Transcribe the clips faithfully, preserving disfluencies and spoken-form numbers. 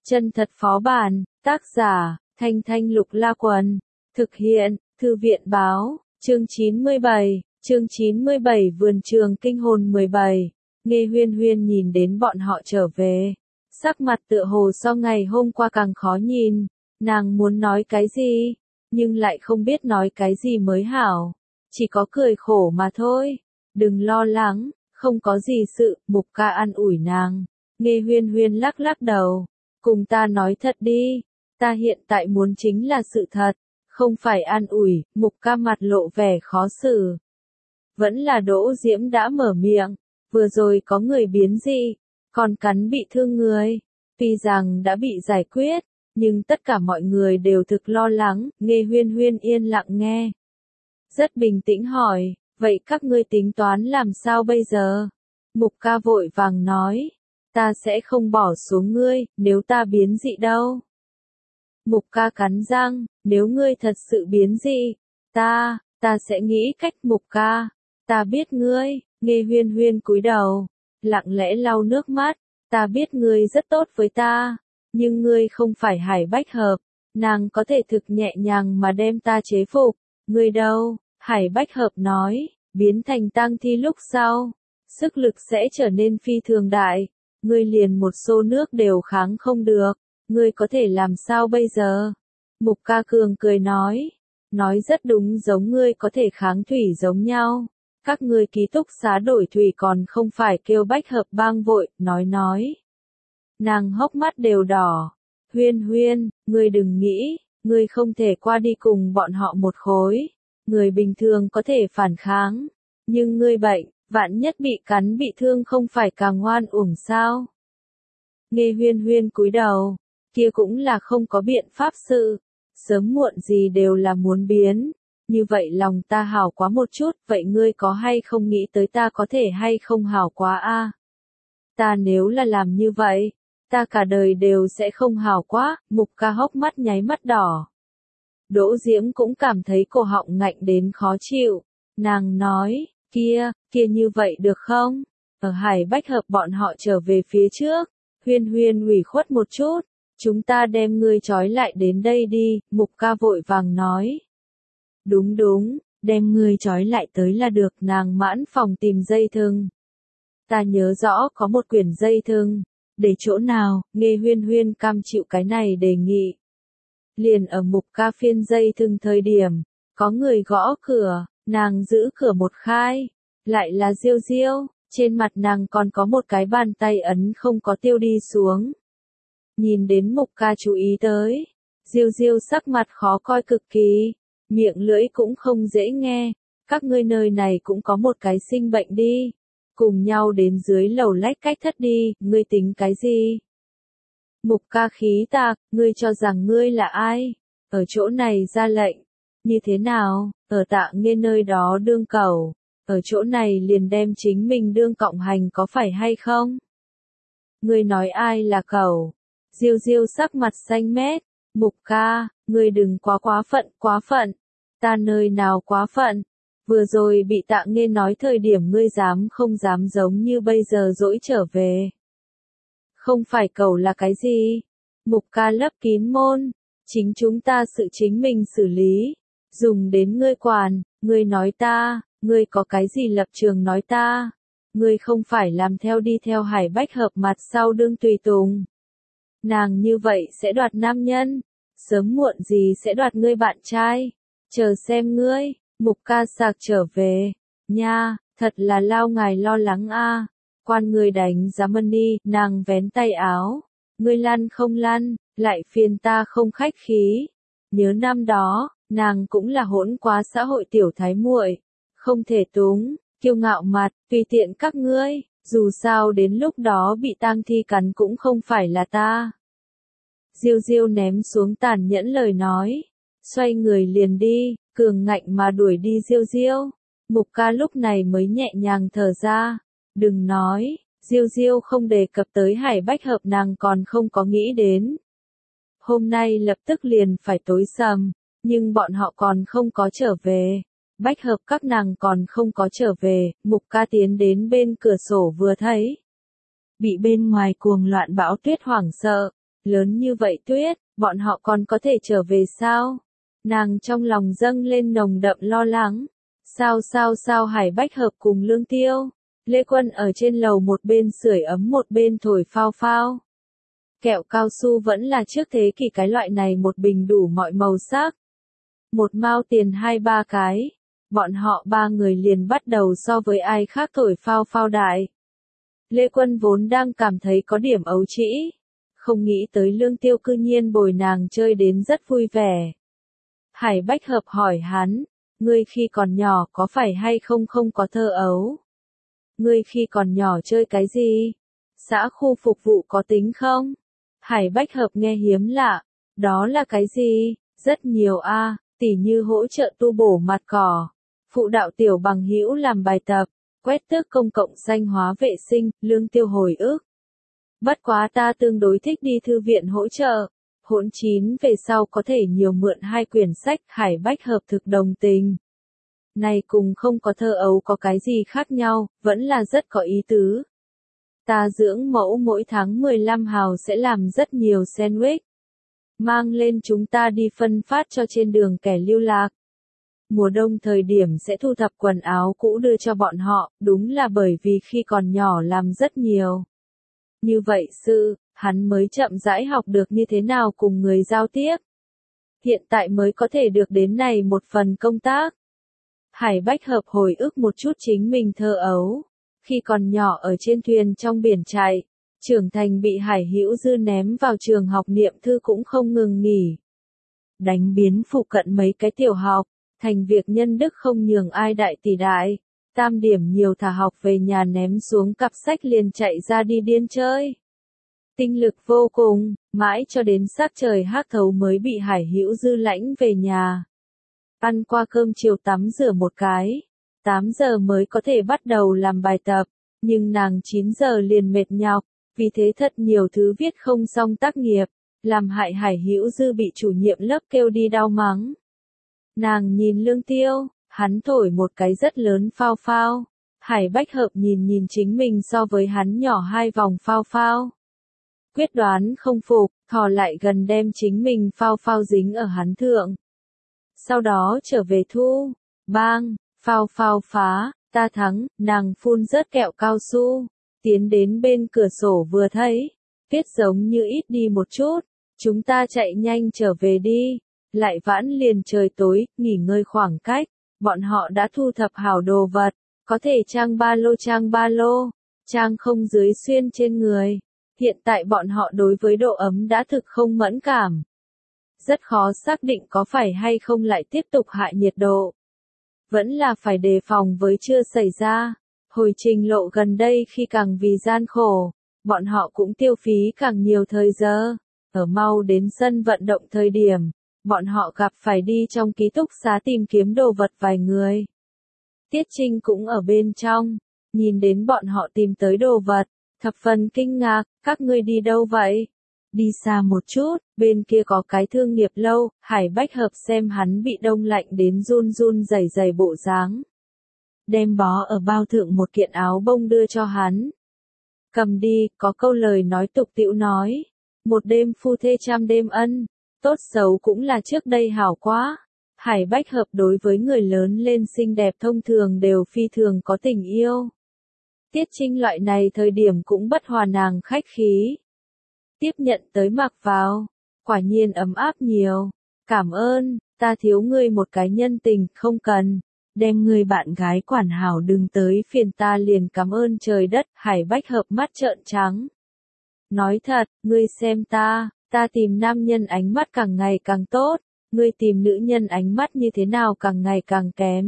Chân thật phó bản, tác giả, Thanh Thanh Lục La Quần, thực hiện, Thư viện báo, chương chín mươi bảy, chương chín mươi bảy Vườn trường kinh hồn mười bảy, Nghe Huyên Huyên nhìn đến bọn họ trở về, sắc mặt tựa hồ so ngày hôm qua càng khó nhìn, nàng muốn nói cái gì, nhưng lại không biết nói cái gì mới hảo, chỉ có cười khổ mà thôi, đừng lo lắng, không có gì sự, Mục Ca an ủi nàng, Nghe Huyên Huyên lắc lắc đầu. Cùng ta nói thật đi, ta hiện tại muốn chính là sự thật, không phải an ủi, Mục Ca mặt lộ vẻ khó xử. Vẫn là Đỗ Diễm đã mở miệng, vừa rồi có người biến dị, còn cắn bị thương người, tuy rằng đã bị giải quyết, nhưng tất cả mọi người đều thực lo lắng, Nghe Huyên Huyên yên lặng nghe. Rất bình tĩnh hỏi, vậy các ngươi tính toán làm sao bây giờ? Mục Ca vội vàng nói. Ta sẽ không bỏ xuống ngươi, nếu ta biến dị đâu. Mục Ca cắn răng, nếu ngươi thật sự biến dị, ta, ta sẽ nghĩ cách. Mục Ca, ta biết ngươi, Nghe Huyên Huyên cúi đầu, lặng lẽ lau nước mắt, ta biết ngươi rất tốt với ta, nhưng ngươi không phải Hải Bách Hợp, nàng có thể thực nhẹ nhàng mà đem ta chế phục, ngươi đâu? Hải Bách Hợp nói, biến thành tang thi lúc sau, sức lực sẽ trở nên phi thường đại. Ngươi liền một xô nước đều kháng không được, ngươi có thể làm sao bây giờ? Mục Ca cường cười nói, nói rất đúng giống ngươi có thể kháng thủy giống nhau, các ngươi ký túc xá đổi thủy còn không phải kêu Bách Hợp bang vội, nói nói. Nàng hốc mắt đều đỏ, Huyên Huyên, ngươi đừng nghĩ, ngươi không thể qua đi cùng bọn họ một khối, người bình thường có thể phản kháng, nhưng ngươi bệnh. Vạn nhất bị cắn bị thương không phải càng ngoan uổng sao? Nghe Huyên Huyên cúi đầu, kia cũng là không có biện pháp sự, sớm muộn gì đều là muốn biến, như vậy lòng ta hảo quá một chút, vậy ngươi có hay không nghĩ tới ta có thể hay không hảo quá a? À? Ta nếu là làm như vậy, ta cả đời đều sẽ không hảo quá, Mục Ca hốc mắt nháy mắt đỏ. Đỗ Diễm cũng cảm thấy cổ họng ngạnh đến khó chịu, nàng nói. Kia, kia như vậy được không? Ở Hải Bách Hợp bọn họ trở về phía trước, Huyên Huyên ủy khuất một chút, chúng ta đem ngươi trói lại đến đây đi, Mục Ca vội vàng nói. Đúng đúng, đem ngươi trói lại tới là được, nàng mãn phòng tìm dây thừng. Ta nhớ rõ có một quyển dây thừng, để chỗ nào, Nghe Huyên Huyên cam chịu cái này đề nghị. Liền ở Mục Ca phiên dây thừng thời điểm, có người gõ cửa. Nàng giữ cửa một khai, lại là Diêu Diêu, trên mặt nàng còn có một cái bàn tay ấn không có tiêu đi xuống. Nhìn đến Mục Ca chú ý tới, Diêu Diêu sắc mặt khó coi cực kỳ, miệng lưỡi cũng không dễ nghe, các ngươi nơi này cũng có một cái sinh bệnh đi, cùng nhau đến dưới lầu lách cách thất đi, ngươi tính cái gì? Mục Ca khí tạc, ngươi cho rằng ngươi là ai? Ở chỗ này ra lệnh. Như thế nào, ở Tạ Nghe nơi đó đương cẩu, ở chỗ này liền đem chính mình đương cộng hành có phải hay không? Ngươi nói ai là cẩu? Diêu Diêu sắc mặt xanh mét, Mục Ca, ngươi đừng quá quá phận, quá phận. Ta nơi nào quá phận? Vừa rồi bị Tạ Nghe nói thời điểm ngươi dám không dám giống như bây giờ dỗi trở về. Không phải cẩu là cái gì? Mục Ca lấp kín môn, chính chúng ta sự chính mình xử lý. Dùng đến ngươi quản, ngươi nói ta, ngươi có cái gì lập trường nói ta, ngươi không phải làm theo đi theo Hải Bách Hợp mặt sau đương tùy tùng. Nàng như vậy sẽ đoạt nam nhân, sớm muộn gì sẽ đoạt ngươi bạn trai, chờ xem ngươi, Mục Ca sạc trở về, nha, thật là lao ngài lo lắng a. À. Quan người đánh giá money, nàng vén tay áo, ngươi lăn không lăn, lại phiền ta không khách khí, nhớ năm đó. Nàng cũng là hỗn quá xã hội tiểu thái muội, không thể túng, kiêu ngạo mặt, tùy tiện các ngươi, dù sao đến lúc đó bị tang thi cắn cũng không phải là ta. Diêu Diêu ném xuống tàn nhẫn lời nói, xoay người liền đi, cường ngạnh mà đuổi đi Diêu Diêu. Mục Ca lúc này mới nhẹ nhàng thở ra, đừng nói, Diêu Diêu không đề cập tới Hải Bách Hợp nàng còn không có nghĩ đến. Hôm nay lập tức liền phải tối sầm. Nhưng bọn họ còn không có trở về, Bách Hợp các nàng còn không có trở về, Mục Ca tiến đến bên cửa sổ vừa thấy. Bị bên ngoài cuồng loạn bão tuyết hoảng sợ, Lớn như vậy tuyết, bọn họ còn có thể trở về sao? Nàng trong lòng dâng lên nồng đậm lo lắng. Sao sao sao Hải Bách Hợp cùng Lương Tiêu. Lê Quân ở trên lầu một bên sưởi ấm một bên thổi phao phao. Kẹo cao su vẫn là trước thế kỷ cái loại này một bình đủ mọi màu sắc. Một mao tiền hai ba cái. Bọn họ ba người liền bắt đầu so với ai khác thổi phao phao đại. Lê Quân vốn đang cảm thấy có điểm ấu trĩ. Không nghĩ tới Lương Tiêu cư nhiên bồi nàng chơi đến rất vui vẻ. Hải Bách Hợp hỏi hắn, ngươi khi còn nhỏ có phải hay không không có thơ ấu? Ngươi khi còn nhỏ chơi cái gì? Xã khu phục vụ có tính không? Hải Bách Hợp nghe hiếm lạ, đó là cái gì? Rất nhiều a, à, tỉ như hỗ trợ tu bổ mặt cỏ, phụ đạo tiểu bằng hữu làm bài tập, quét tước công cộng xanh hóa vệ sinh. Lương Tiêu hồi ức. Bất quá ta tương đối thích đi thư viện hỗ trợ. Hỗn chín về sau có thể nhiều mượn hai quyển sách. Hải Bách Hợp thực đồng tình. Này cùng không có thơ ấu có cái gì khác nhau, vẫn là rất có ý tứ. Ta dưỡng mẫu mỗi tháng mười lăm hào sẽ làm rất nhiều sandwich. Mang lên chúng ta đi phân phát cho trên đường kẻ lưu lạc. Mùa đông thời điểm sẽ thu thập quần áo cũ đưa cho bọn họ, đúng là bởi vì khi còn nhỏ làm rất nhiều. Như vậy sự, hắn mới chậm rãi học được như thế nào cùng người giao tiếp. Hiện tại mới có thể được đến này một phần công tác. Hải Bách Hợp hồi ức một chút chính mình thơ ấu. Khi còn nhỏ ở trên thuyền trong biển chạy, trưởng thành bị Hải Hữu Dư ném vào trường học niệm thư cũng không ngừng nghỉ. Đánh biến phụ cận mấy cái tiểu học, thành việc nhân đức không nhường ai đại tỷ đại. Tam điểm nhiều thả học về nhà ném xuống cặp sách liền chạy ra đi điên chơi. Tinh lực vô cùng, mãi cho đến sắc trời hắc thấu mới bị Hải Hữu Dư lãnh về nhà. Ăn qua cơm chiều tắm rửa một cái, tám giờ mới có thể bắt đầu làm bài tập, nhưng nàng chín giờ liền mệt nhọc, vì thế thật nhiều thứ viết không xong tác nghiệp, làm hại Hải Hữu Dư bị chủ nhiệm lớp kêu đi đau mắng. Nàng nhìn Lương Tiêu, hắn thổi một cái rất lớn phao phao. Hải Bách Hợp nhìn nhìn chính mình so với hắn nhỏ hai vòng phao phao. Quyết đoán không phục, thò lại gần đem chính mình phao phao dính ở hắn thượng. Sau đó trở về thu, bang, phao phao phá, ta thắng, nàng phun rớt kẹo cao su, tiến đến bên cửa sổ vừa thấy, viết giống như ít đi một chút, chúng ta chạy nhanh trở về đi, lại vãn liền trời tối, nghỉ ngơi khoảng cách, bọn họ đã thu thập hảo đồ vật, có thể trang ba lô trang ba lô, trang không dưới xuyên trên người, hiện tại bọn họ đối với độ ấm đã thực không mẫn cảm. Rất khó xác định có phải hay không lại tiếp tục hạ nhiệt độ. Vẫn là phải đề phòng với chưa xảy ra. Hồi trình lộ gần đây khi càng vì gian khổ, bọn họ cũng tiêu phí càng nhiều thời giờ. Ở mau đến sân vận động thời điểm, bọn họ gặp phải đi trong ký túc xá tìm kiếm đồ vật vài người. Tiết Trinh cũng ở bên trong, nhìn đến bọn họ tìm tới đồ vật, thập phần kinh ngạc, các ngươi đi đâu vậy? Đi xa một chút, bên kia có cái thương nghiệp lâu. Hải Bách Hợp xem hắn bị đông lạnh đến run run rẩy rẩy bộ dáng. Đem bó ở bao thượng một kiện áo bông đưa cho hắn. Cầm đi, có câu lời nói tục tĩu nói. Một đêm phu thê trăm đêm ân, tốt xấu cũng là trước đây hảo quá. Hải Bách Hợp đối với người lớn lên xinh đẹp thông thường đều phi thường có tình yêu. Tiết Trinh loại này thời điểm cũng bất hòa nàng khách khí. Tiếp nhận tới mặc vào, quả nhiên ấm áp nhiều. Cảm ơn, ta thiếu ngươi một cái nhân tình, không cần. Đem ngươi bạn gái quản hảo đừng tới phiền ta liền cảm ơn trời đất. Hải Bách Hợp mắt trợn trắng. Nói thật, ngươi xem ta, ta tìm nam nhân ánh mắt càng ngày càng tốt, ngươi tìm nữ nhân ánh mắt như thế nào càng ngày càng kém.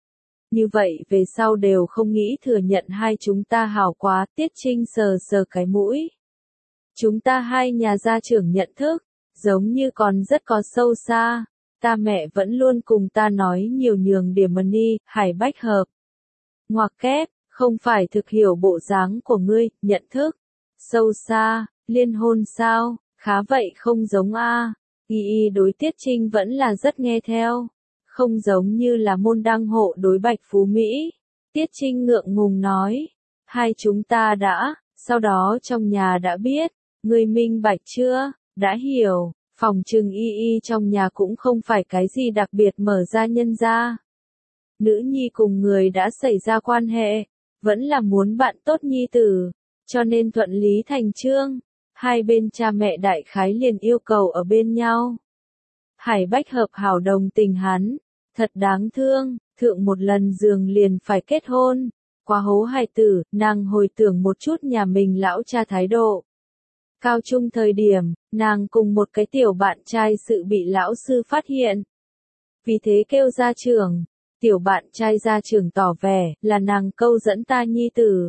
Như vậy về sau đều không nghĩ thừa nhận hai chúng ta hảo quá. Tiết Trinh sờ sờ cái mũi. Chúng ta hai nhà gia trưởng nhận thức, giống như còn rất có sâu xa. Ta mẹ vẫn luôn cùng ta nói nhiều nhường điểm money. Hải Bách Hợp. Ngoặc kép, không phải thực hiểu bộ dáng của ngươi, nhận thức. Sâu xa, liên hôn sao, khá vậy không giống a. Y y đối Tiết Trinh vẫn là rất nghe theo. Không giống như là môn đăng hộ đối Bạch Phú Mỹ. Tiết Trinh ngượng ngùng nói. Hai chúng ta đã, sau đó trong nhà đã biết. Ngươi minh bạch chưa? Đã hiểu, phòng trừng y y trong nhà cũng không phải cái gì đặc biệt mở ra nhân ra. Nữ nhi cùng người đã xảy ra quan hệ, vẫn là muốn bạn tốt nhi tử, cho nên thuận lý thành chương, hai bên cha mẹ đại khái liền yêu cầu ở bên nhau. Hải Bách Hợp hảo đồng tình hắn, thật đáng thương, thượng một lần giường liền phải kết hôn, quá hố hài tử, nàng hồi tưởng một chút nhà mình lão cha thái độ. Cao trung thời điểm, nàng cùng một cái tiểu bạn trai sự bị lão sư phát hiện. Vì thế kêu ra trường, tiểu bạn trai ra trường tỏ vẻ là nàng câu dẫn ta nhi tử.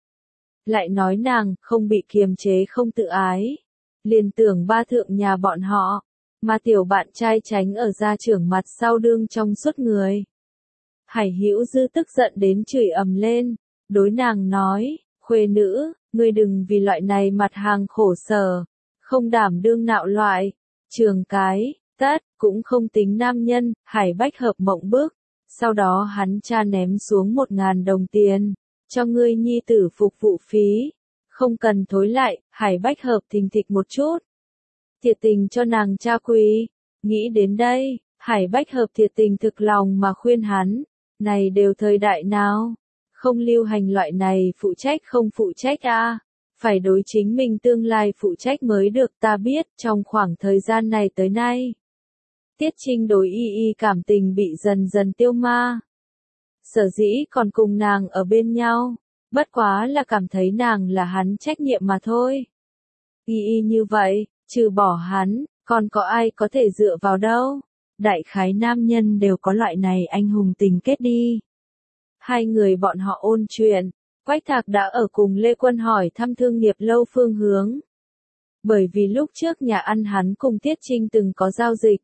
Lại nói nàng không bị kiềm chế không tự ái, liền tưởng ba thượng nhà bọn họ, mà tiểu bạn trai tránh ở gia trưởng mặt sau đương trong suốt người. Hải Hữu Dư tức giận đến chửi ầm lên, đối nàng nói, khuê nữ, ngươi đừng vì loại này mặt hàng khổ sở, không đảm đương nạo loại, trường cái, tất, cũng không tính nam nhân. Hải Bách Hợp mộng bức, sau đó hắn cha ném xuống một ngàn đồng tiền, cho ngươi nhi tử phục vụ phí, không cần thối lại. Hải Bách Hợp thình thịch một chút, thiệt tình cho nàng cha quỳ. Nghĩ đến đây, Hải Bách Hợp thiệt tình thực lòng mà khuyên hắn, này đều thời đại nào, không lưu hành loại này phụ trách không phụ trách a, à, phải đối chính mình tương lai phụ trách mới được. Ta biết, trong khoảng thời gian này tới nay, Tiết Trinh đối y y cảm tình bị dần dần tiêu ma. Sở dĩ còn cùng nàng ở bên nhau, bất quá là cảm thấy nàng là hắn trách nhiệm mà thôi. Y y như vậy, trừ bỏ hắn, còn có ai có thể dựa vào đâu? Đại khái nam nhân đều có loại này anh hùng tình kết đi. Hai người bọn họ ôn chuyện, Quách Thạc đã ở cùng Lê Quân hỏi thăm thương nghiệp lâu phương hướng. Bởi vì lúc trước nhà ăn hắn cùng Tiết Trinh từng có giao dịch,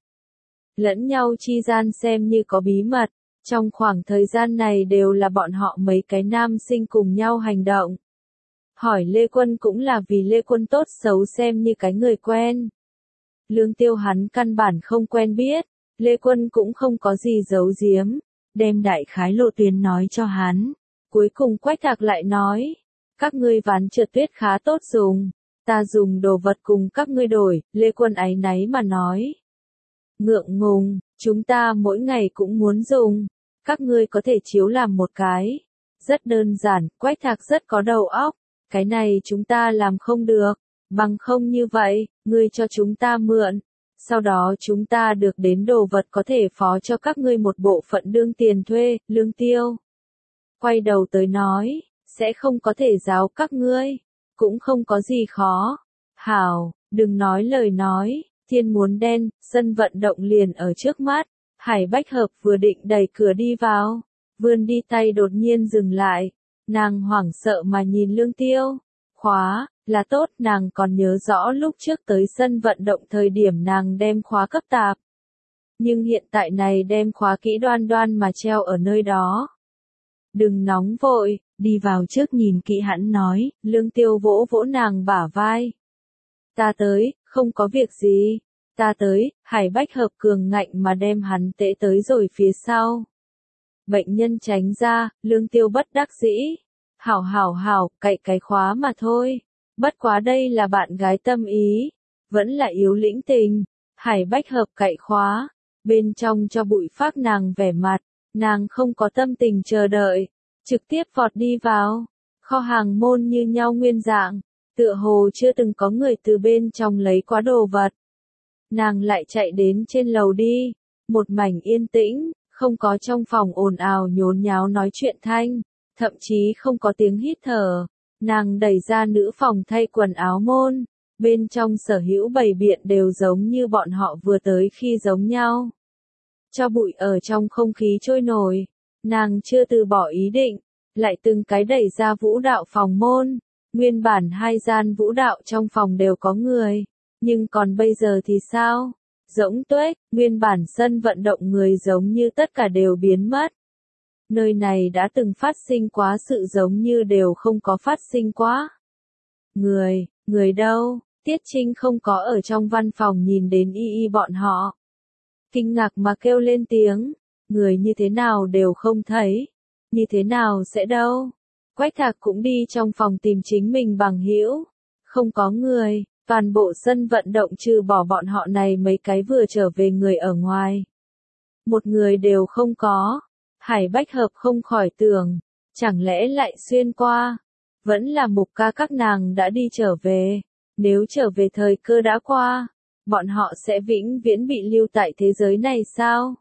lẫn nhau chi gian xem như có bí mật, trong khoảng thời gian này đều là bọn họ mấy cái nam sinh cùng nhau hành động. Hỏi Lê Quân cũng là vì Lê Quân tốt xấu xem như cái người quen. Lương Tiêu hắn căn bản không quen biết, Lê Quân cũng không có gì giấu giếm, đem đại khái lộ tuyến nói cho hắn. Cuối cùng Quách Thạc lại nói, các ngươi ván trượt tuyết khá tốt dùng, ta dùng đồ vật cùng các ngươi đổi. Lê Quân áy náy mà nói, ngượng ngùng, chúng ta mỗi ngày cũng muốn dùng, các ngươi có thể chiếu làm một cái. Rất đơn giản, Quách Thạc rất có đầu óc, cái này chúng ta làm không được, bằng không như vậy, ngươi cho chúng ta mượn, sau đó chúng ta được đến đồ vật có thể phó cho các ngươi một bộ phận đương tiền thuê. Lương Tiêu quay đầu tới nói, sẽ không có thể giáo các ngươi, cũng không có gì khó. Hảo, đừng nói lời nói, thiên muốn đen, sân vận động liền ở trước mắt. Hải Bách Hợp vừa định đẩy cửa đi vào, vươn đi tay đột nhiên dừng lại, nàng hoảng sợ mà nhìn Lương Tiêu. Khóa, là tốt, nàng còn nhớ rõ lúc trước tới sân vận động thời điểm nàng đem khóa cấp tạp. Nhưng hiện tại này đem khóa kỹ đoan đoan mà treo ở nơi đó. Đừng nóng vội, đi vào trước nhìn kỹ hắn nói. Lương Tiêu vỗ vỗ nàng bả vai. Ta tới, không có việc gì. Ta tới. Hải Bách Hợp cường ngạnh mà đem hắn tễ tới rồi phía sau. Bệnh nhân tránh ra, Lương Tiêu bất đắc dĩ. Hảo hảo hảo, cậy cái khóa mà thôi. Bất quá đây là bạn gái tâm ý, vẫn là yếu lĩnh tình. Hải Bách Hợp cậy khóa, bên trong cho bụi phác nàng vẻ mặt, nàng không có tâm tình chờ đợi, trực tiếp vọt đi vào. Kho hàng môn như nhau nguyên dạng, tựa hồ chưa từng có người từ bên trong lấy quá đồ vật. Nàng lại chạy đến trên lầu đi, một mảnh yên tĩnh, không có trong phòng ồn ào nhốn nháo nói chuyện thanh, thậm chí không có tiếng hít thở. Nàng đẩy ra nữ phòng thay quần áo môn, bên trong sở hữu bày biện đều giống như bọn họ vừa tới khi giống nhau. Cho bụi ở trong không khí trôi nổi, nàng chưa từ bỏ ý định, lại từng cái đẩy ra vũ đạo phòng môn. Nguyên bản hai gian vũ đạo trong phòng đều có người, nhưng còn bây giờ thì sao? Rỗng tuếch, nguyên bản sân vận động người giống như tất cả đều biến mất. Nơi này đã từng phát sinh quá sự giống như đều không có phát sinh quá. Người, người đâu? Tiết Trinh không có ở trong văn phòng nhìn đến y y bọn họ. Kinh ngạc mà kêu lên tiếng, người như thế nào đều không thấy. Như thế nào sẽ đâu? Quách Thạc cũng đi trong phòng tìm chính mình bằng hữu. Không có người, Toàn bộ sân vận động trừ bỏ bọn họ này mấy cái vừa trở về người ở ngoài. Một người đều không có. Hải Bách Hợp không khỏi tưởng, chẳng lẽ lại xuyên qua. Vẫn là Mục Ca các nàng đã đi trở về. Nếu trở về thời cơ đã qua, bọn họ sẽ vĩnh viễn bị lưu tại thế giới này sao?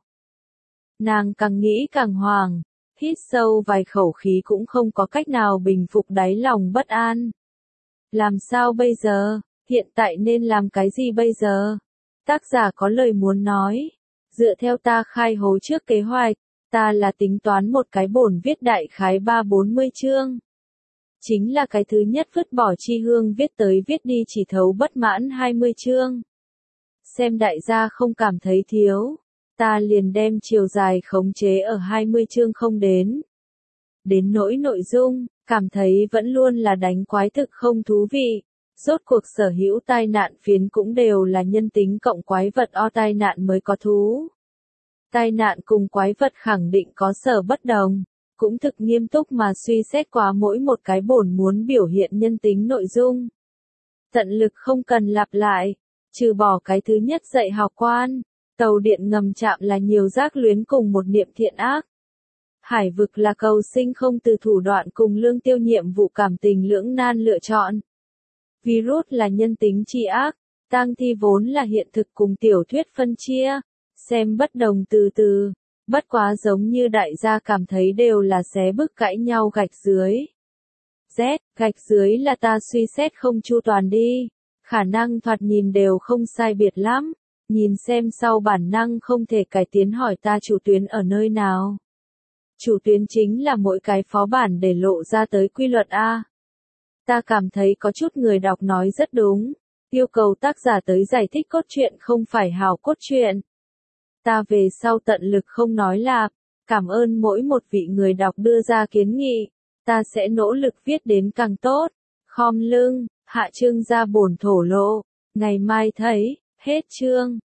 Nàng càng nghĩ càng hoảng, hít sâu vài khẩu khí cũng không có cách nào bình phục đáy lòng bất an. Làm sao bây giờ? Hiện tại nên làm cái gì bây giờ? Tác giả có lời muốn nói. Dựa theo ta khai hố trước kế hoạch, ta là tính toán một cái bổn viết đại khái ba bốn mươi chương. Chính là cái thứ nhất vứt bỏ chi hương viết tới viết đi chỉ thấu bất mãn hai mươi chương. Xem đại gia không cảm thấy thiếu, ta liền đem chiều dài khống chế ở hai mươi chương không đến. Đến nỗi nội dung, cảm thấy vẫn luôn là đánh quái thực không thú vị. Rốt cuộc sở hữu tai nạn phiến cũng đều là nhân tính cộng quái vật o tai nạn mới có thú. Tai nạn cùng quái vật khẳng định có sở bất đồng, cũng thực nghiêm túc mà suy xét qua mỗi một cái bổn muốn biểu hiện nhân tính nội dung. Tận lực không cần lặp lại, trừ bỏ cái thứ nhất dạy học quan, tàu điện ngầm chạm là nhiều giác luyến cùng một niệm thiện ác. Hải vực là cầu sinh không từ thủ đoạn cùng lương tiêu nhiệm vụ cảm tình lưỡng nan lựa chọn. Virus là nhân tính tri ác, tang thi vốn là hiện thực cùng tiểu thuyết phân chia, xem bất đồng từ từ, bất quá giống như đại gia cảm thấy đều là xé bức cãi nhau gạch dưới. Z, gạch dưới là ta suy xét không chu toàn đi, khả năng thoạt nhìn đều không sai biệt lắm, nhìn xem sau bản năng không thể cải tiến hỏi ta chủ tuyến ở nơi nào. Chủ tuyến chính là mỗi cái phó bản để lộ ra tới quy luật A. Ta cảm thấy có chút người đọc nói rất đúng, yêu cầu tác giả tới giải thích cốt truyện không phải hào cốt truyện. Ta về sau tận lực không nói lạp, cảm ơn mỗi một vị người đọc đưa ra kiến nghị, ta sẽ nỗ lực viết đến càng tốt. Khom lưng, hạ chương ra bổn thổ lộ, ngày mai thấy, hết chương.